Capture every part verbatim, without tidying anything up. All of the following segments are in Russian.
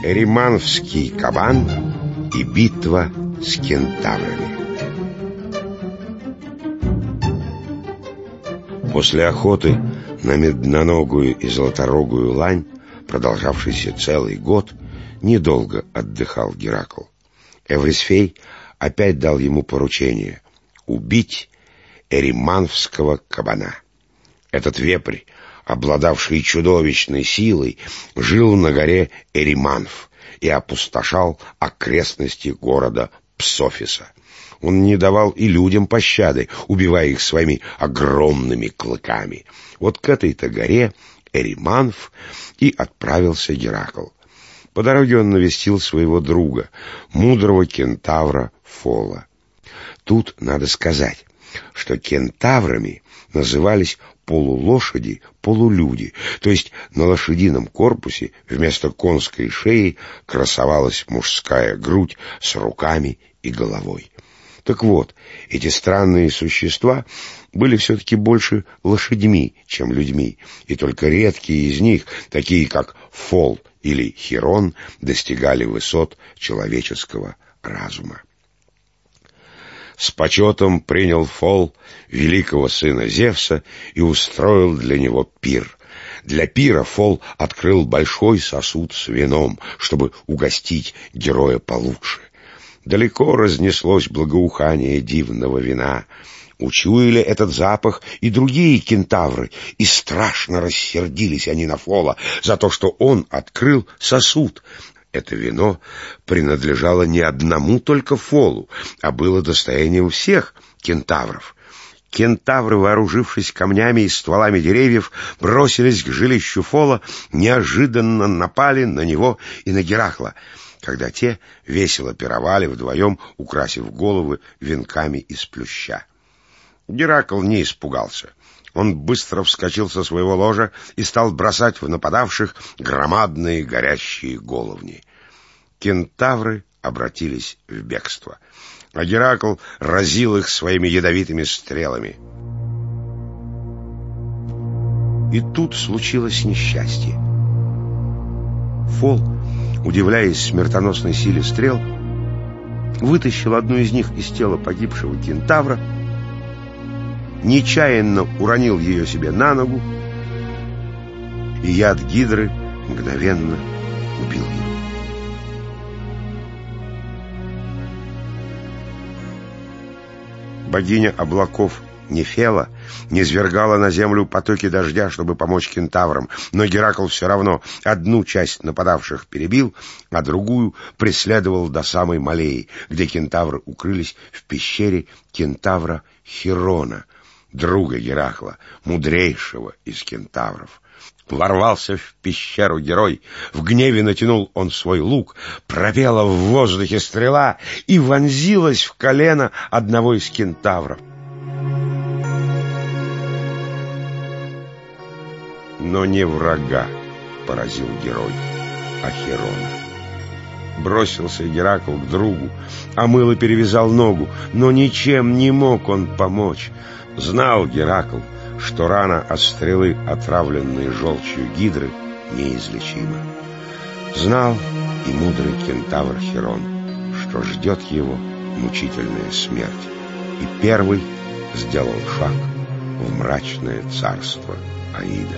Эриманфский кабан и битва с кентаврами. После охоты на медноногую и золоторогую лань, продолжавшейся целый год, недолго отдыхал Геракл. Эврисфей опять дал ему поручение убить эриманфского кабана. Этот вепрь, обладавший чудовищной силой, жил на горе Эриманф и опустошал окрестности города Псофиса. Он не давал и людям пощады, убивая их своими огромными клыками. Вот к этой-то горе Эриманф и отправился Геракл. По дороге он навестил своего друга, мудрого кентавра Фола. Тут надо сказать, что кентаврами назывались полулошади, полулюди, то есть на лошадином корпусе вместо конской шеи красовалась мужская грудь с руками и головой. Так вот, эти странные существа были все-таки больше лошадьми, чем людьми, и только редкие из них, такие как Фол или Хирон, достигали высот человеческого разума. С почетом принял Фол великого сына Зевса и устроил для него пир. Для пира Фол открыл большой сосуд с вином, чтобы угостить героя получше. Далеко разнеслось благоухание дивного вина. Учуяли этот запах и другие кентавры, и страшно рассердились они на Фола за то, что он открыл сосуд. Это вино принадлежало не одному только Фолу, а было достоянием всех кентавров. Кентавры, вооружившись камнями и стволами деревьев, бросились к жилищу Фола, неожиданно напали на него и на Геракла, когда те весело пировали вдвоем, украсив головы венками из плюща. Геракл не испугался. Он быстро вскочил со своего ложа и стал бросать в нападавших громадные горящие головни. Кентавры обратились в бегство, а Геракл разил их своими ядовитыми стрелами. И тут случилось несчастье. Фол, удивляясь смертоносной силе стрел, вытащил одну из них из тела погибшего кентавра, нечаянно уронил ее себе на ногу, и яд гидры мгновенно убил его. Богиня облаков Нефела низвергала на землю потоки дождя, чтобы помочь кентаврам, но Геракл все равно одну часть нападавших перебил, а другую преследовал до самой Малеи, где кентавры укрылись в пещере кентавра Хирона, друга Геракла, мудрейшего из кентавров. Ворвался в пещеру герой, в гневе натянул он свой лук, пропела в воздухе стрела и вонзилась в колено одного из кентавров. Но не врага поразил герой, а Хирона. Бросился Геракл к другу, омыл и перевязал ногу, но ничем не мог он помочь. Знал Геракл, что рана от стрелы, отравленной желчью гидры, неизлечима. Знал и мудрый кентавр Хирон, что ждет его мучительная смерть, и первый сделал шаг в мрачное царство Аида.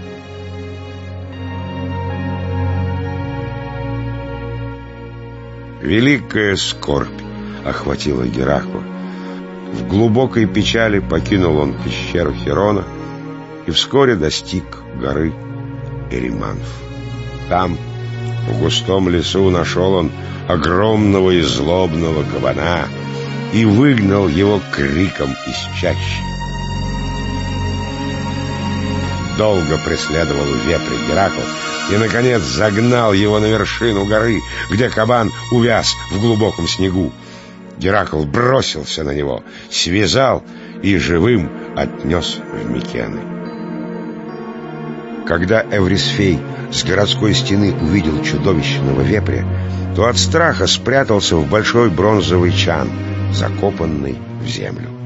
Великая скорбь охватила Геракла. В глубокой печали покинул он пещеру Хирона и вскоре достиг горы Эриманф. Там, в густом лесу, нашел он огромного и злобного кабана и выгнал его криком из чащи. Долго преследовал вепрь Геракл и, наконец, загнал его на вершину горы, где кабан увяз в глубоком снегу. Геракл бросился на него, связал и живым отнес в Микены. Когда Эврисфей с городской стены увидел чудовищного вепря, то от страха спрятался в большой бронзовый чан, закопанный в землю.